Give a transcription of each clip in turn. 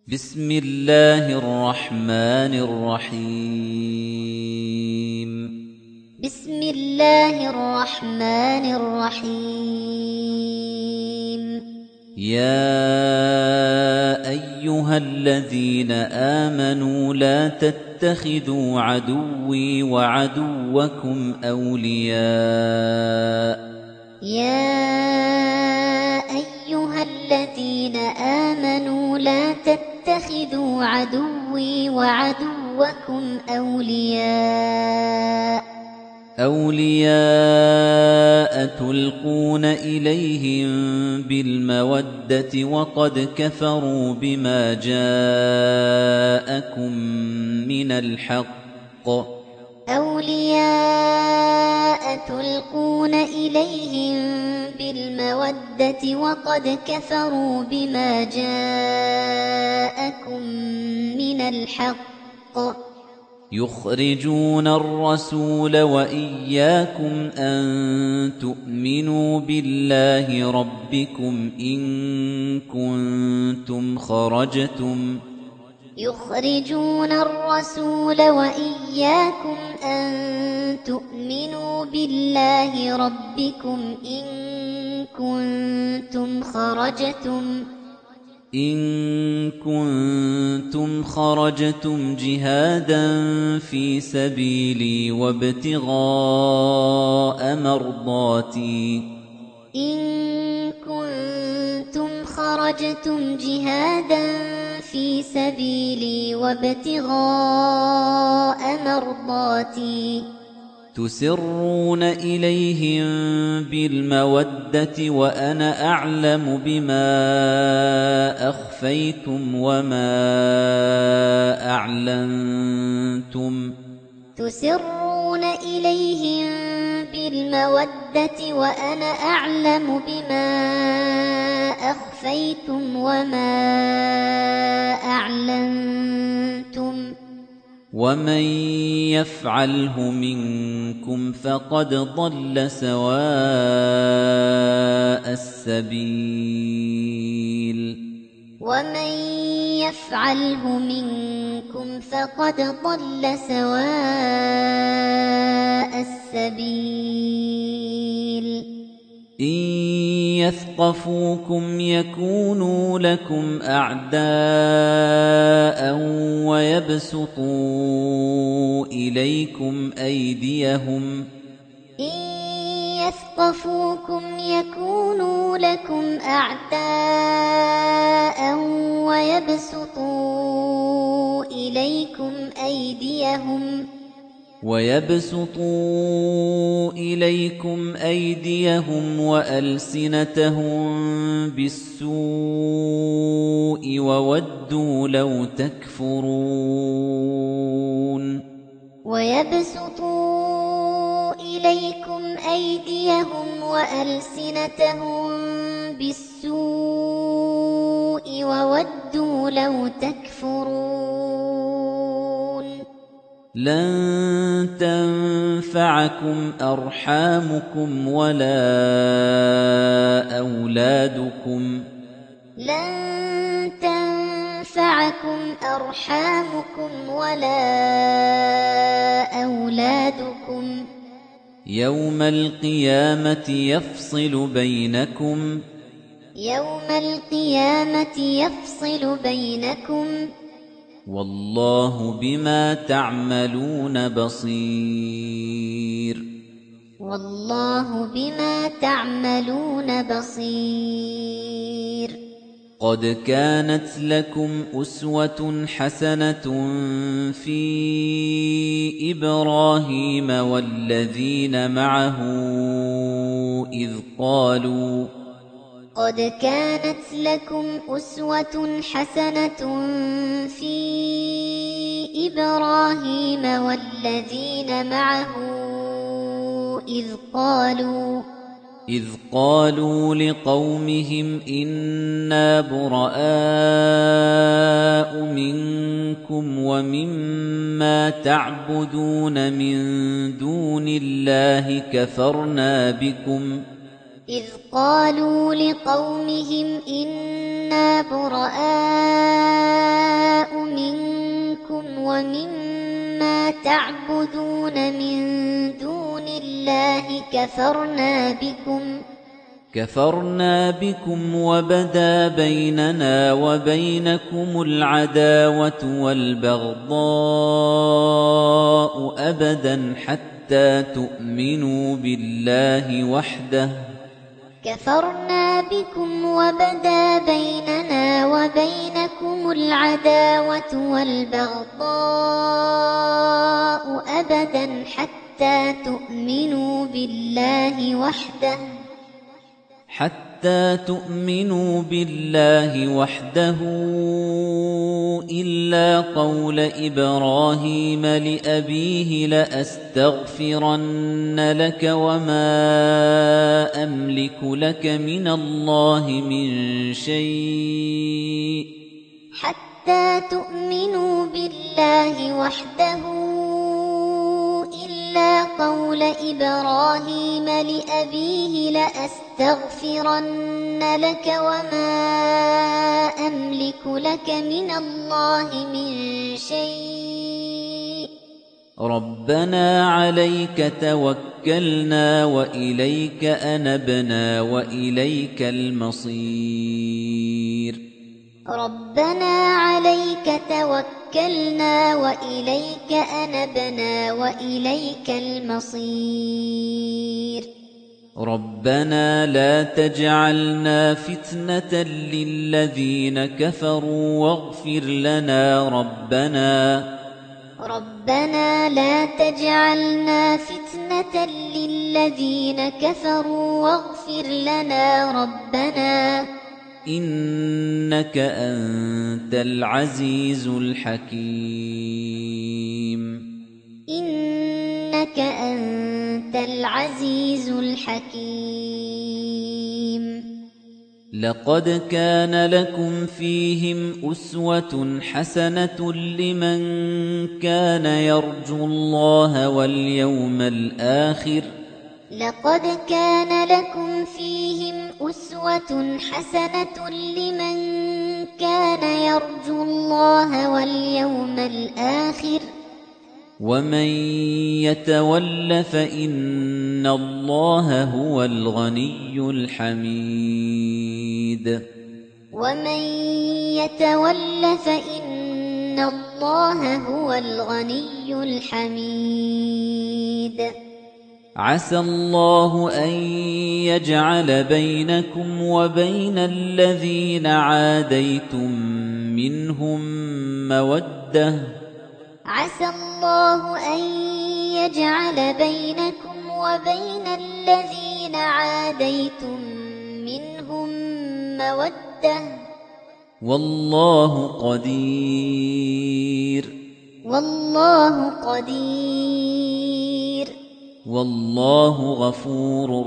بسم الله الرحمن الرحيم بسم الله الرحمن الرحيم يا أيها الذين آمنوا لا تتخذوا عدوي وعدوكم أولياء يا أيها الذين آمنوا لا تتخذوا عدوي وعدوكم أولياء تلقون إليهم بالمودة وقد كفروا بما جاءكم من الحق تلقون إليهم بالمودة وقد كفروا بما جاءكم من الحق يخرجون الرسول وإياكم أن تؤمنوا بالله ربكم إن كنتم خرجتم يخرجون الرسول وإياكم أن تؤمنوا بالله ربكم إن كنتم خرجتم جهادا في سبيلي وابتغاء مرضاتي إن كنتم خرجتم جهادا في سبيلي وابتغاء مرضاتي تسرون إليهم بالمودة وأنا أعلم بما أخفيتم وما أعلنتم تسرون إليهم بالمودة وأنا أعلم بما أخفيتم وما أعلنتم ومن يفعله منكم فقد ضل سواء السبيل ومن يفعله منكم فقد ضل سواء السبيل إن يثقفوكم يكونوا لكم أعداء ويبسطوا إليكم أيديهم وألسنتهم بالسوء وودوا لو تكفرون ويبسطوا إليكم أيديهم وألسنتهم بالسوء وودوا لو تكفرون لن تنفعكم أرحامكم ولا أولادكم يوم القيامة يفصل بينكم والله بما تعملون بصير قد كانت لكم أسوة حسنة في إبراهيم والذين معه إذ قالوا لقومهم إنا براء منكم ومما تعبدون من دون الله كفرنا بكم إذ قالوا لقومهم إنا براء تعبدون من دون الله كفرنا بكم وبدا بيننا وبينكم العداوة والبغضاء أبدا حتى تؤمنوا بالله وحده كفرنا بكم وبدا بيننا وبينكم العداوة والبغضاء أبدا حتى تؤمنوا بالله وحده إلا قول إبراهيم لأبيه لأستغفرن لك وما أملك لك من الله من شيء حتى تؤمنوا بالله وحده إلا قول إبراهيم لأبيه لأستغفرن لك وما أملك لك من الله من شيء ربنا عليك توكلنا وإليك أنبنا وإليك المصير ربنا عليك توكلنا وإليك أنبنا وإليك المصير ربنا لا تجعلنا فتنة للذين كفروا واغفر لنا ربنا لا تجعلنا فتنة للذين كفروا واغفر لنا ربنا إنك أنت العزيز الحكيم لقد كان لكم فيهم أسوة حسنة لمن كان يرجو الله واليوم الآخر لقد كان لكم فيهم أسوة حسنة لمن كان يرجو الله واليوم الآخر ومن يتول فإن الله هو الغني الحميد ومن يتول فإن الله هو الغني الحميد عسى الله أن يجعل بينكم وبين الذين عاديتم منهم مودة عسى الله أن يجعل بينكم وبين الذين عاديتم منهم مودة والله قدير والله غفور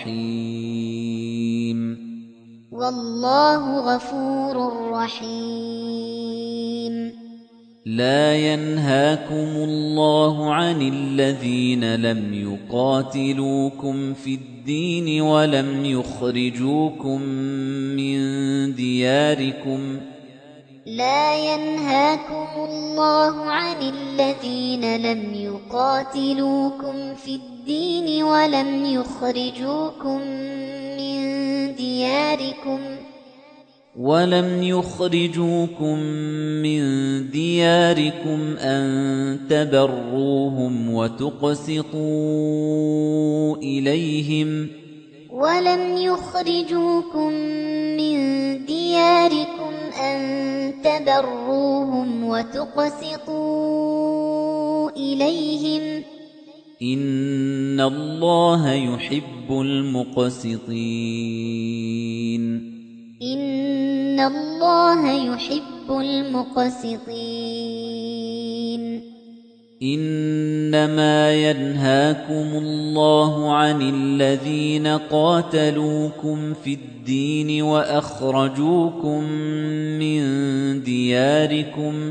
رحيم لا ينهاكم الله عن الذين لم يقاتلوكم في الدين ولم يخرجوكم من دياركم لا ينهاكم الله عن الذين لم يقاتلوكم في الدين ولم يخرجوكم من دياركم أن تبروهم وتقسطوا إليهم ولم يخرجوكم من دياركم أن تبروهم وتقسطوا إليهم إن الله يحب المقسطين إنما ينهاكم الله عن الذين قاتلوكم في الدين وأخرجوكم من دياركم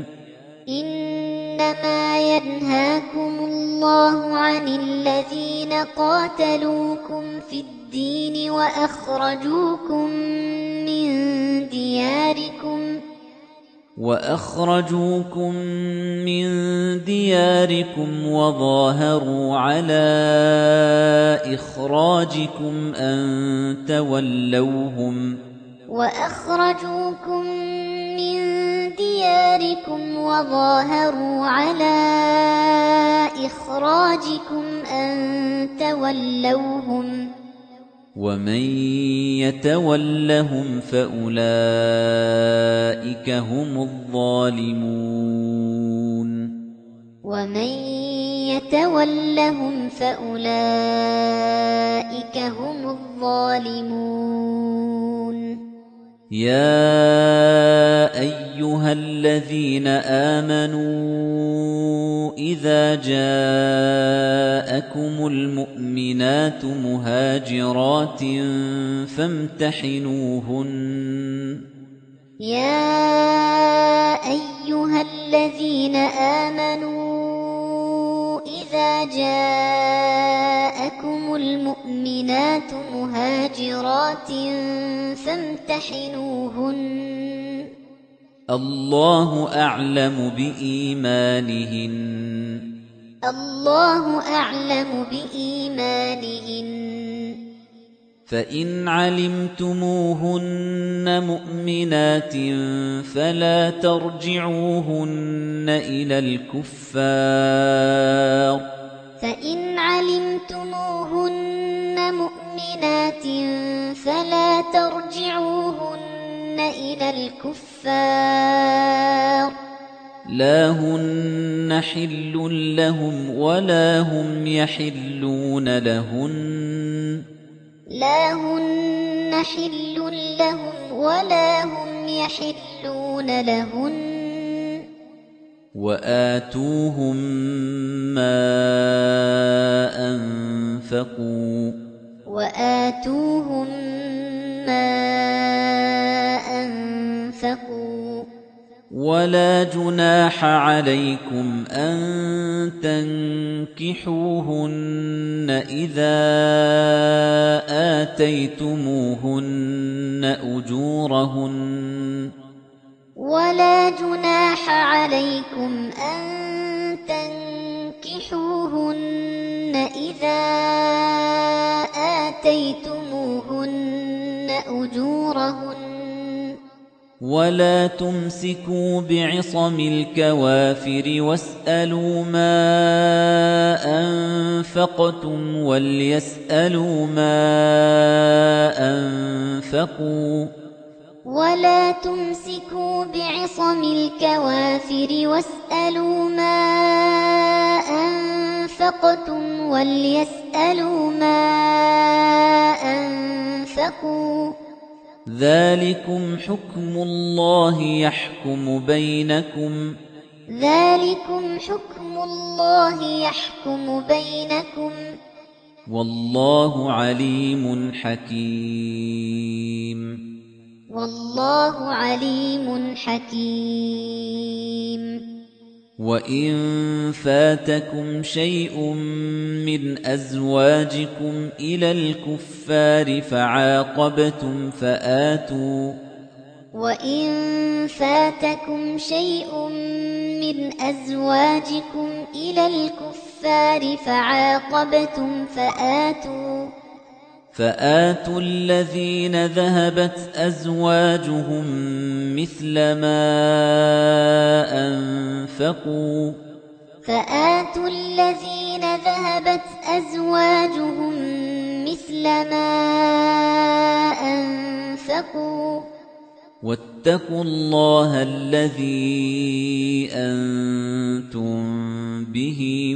إنما ينهاكم الله عن الذين قاتلوكم في الدين وأخرجوكم من دياركم وأخرجوكم من دياركم وظاهروا على إخراجكم أن تولوهم وأخرجوكم من دياركم وظاهروا على إخراجكم أن تولوهم ومن يتولهم فأولئك هم الظالمون ومن يتولهم فأولئك هم الظالمون يا أيها الذين آمنوا إذا جاءكم المؤمنات مهاجرات فامتحنوهن يا أيها الذين آمنوا إذا جاءكم المؤمنات مهاجرات فامتحنوهن الله أعلم بإيمانهن الله أعلم بإيمانهن فإن علمتموهن مؤمنات فلا ترجعوهن إلى الكفار فإن علمتموهن مؤمنات فلا ترجعوهن إلى الكفار لا هن حل لهم ولا هم يحلون لهن لا هن حل لهم ولا هم يحلون لهن وآتوهم ما أنفقوا وآتوهم ما أنفقوا ولا جناح عليكم أن تنكحوهن إذا آتيتموهن أجورهن ولا جناح عليكم أن تنكحوهن إذا آتيتموهن أجورهن ولا تمسكوا بعصم الكوافر واسألوا ما أنفقتم وليسألوا ما أنفقوا ولا تمسكوا بعصم الكوافر واسألوا ما أنفقتم وليسألوا ما أنفقوا ذلكم حكم الله يحكم بينكم ذلكم حكم الله يحكم بينكم والله عليم حكيم والله عليم حكيم وإن فاتكم شيء من أزواجكم إلى الكفار فعاقبتم وإن فاتكم شيء من أزواجكم إلى الكفار فعاقبتم فآتوا الذين ذهبت أزواجهم مثل ما أنفقوا فآتوا الذين ذهبت أزواجهم مثل ما أنفقوا واتقوا الله الذي أنتم به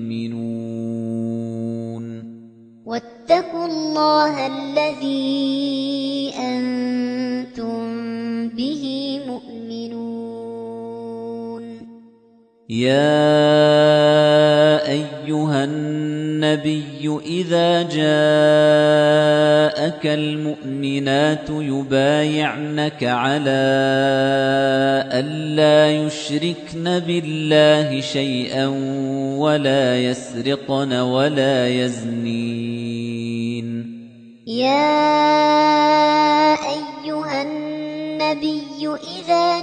مؤمنون واتقوا الله الذي أنتم به مؤمنون يا أيها النبي إذا جاءك المؤمنات يبايعنك على ألا يشركن بالله شيئا ولا يسرقن ولا يزنين يا أيها النبي النبي إذا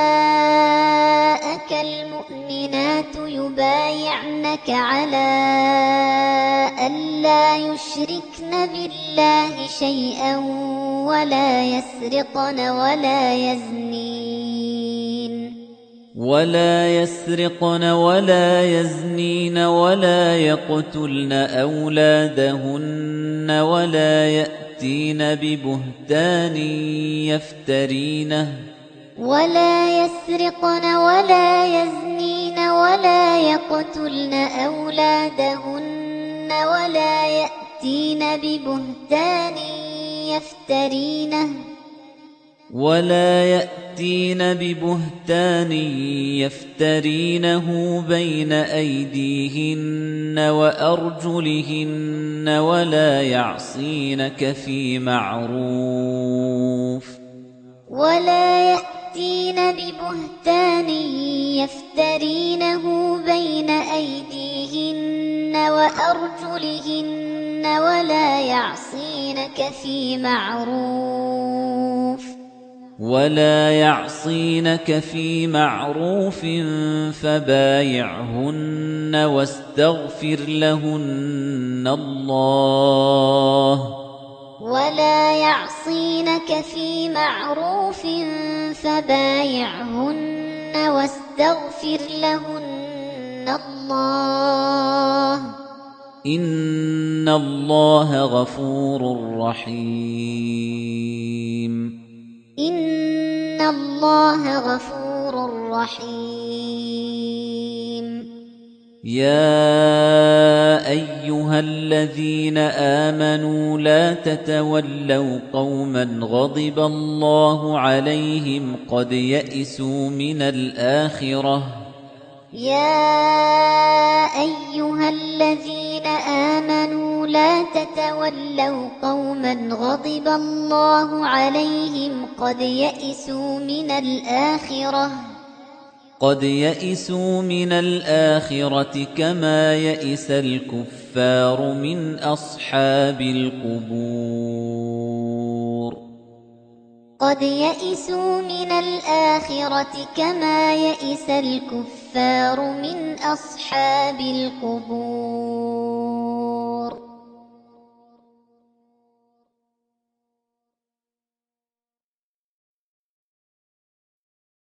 جاءك المؤمنات يبايعنك على ألا يشركن بالله شيئا ولا يسرقن ولا يزنين ولا يقتلن أولادهن ولا يأتين ببهتان يفترينه ولا يسرقن ولا يزنين ولا يقتلن أولادهن ولا يأتين ببهتان يفترينه بين أيديهن وأرجلهن ولا يعصينك في معروف فبايعهن واستغفر لهن الله إن الله غفور رحيم يا أيها الذين آمنوا لا تتولوا قوما غضب الله عليهم قد يئسوا من الآخرة كما يئس الكفار من أصحاب القبور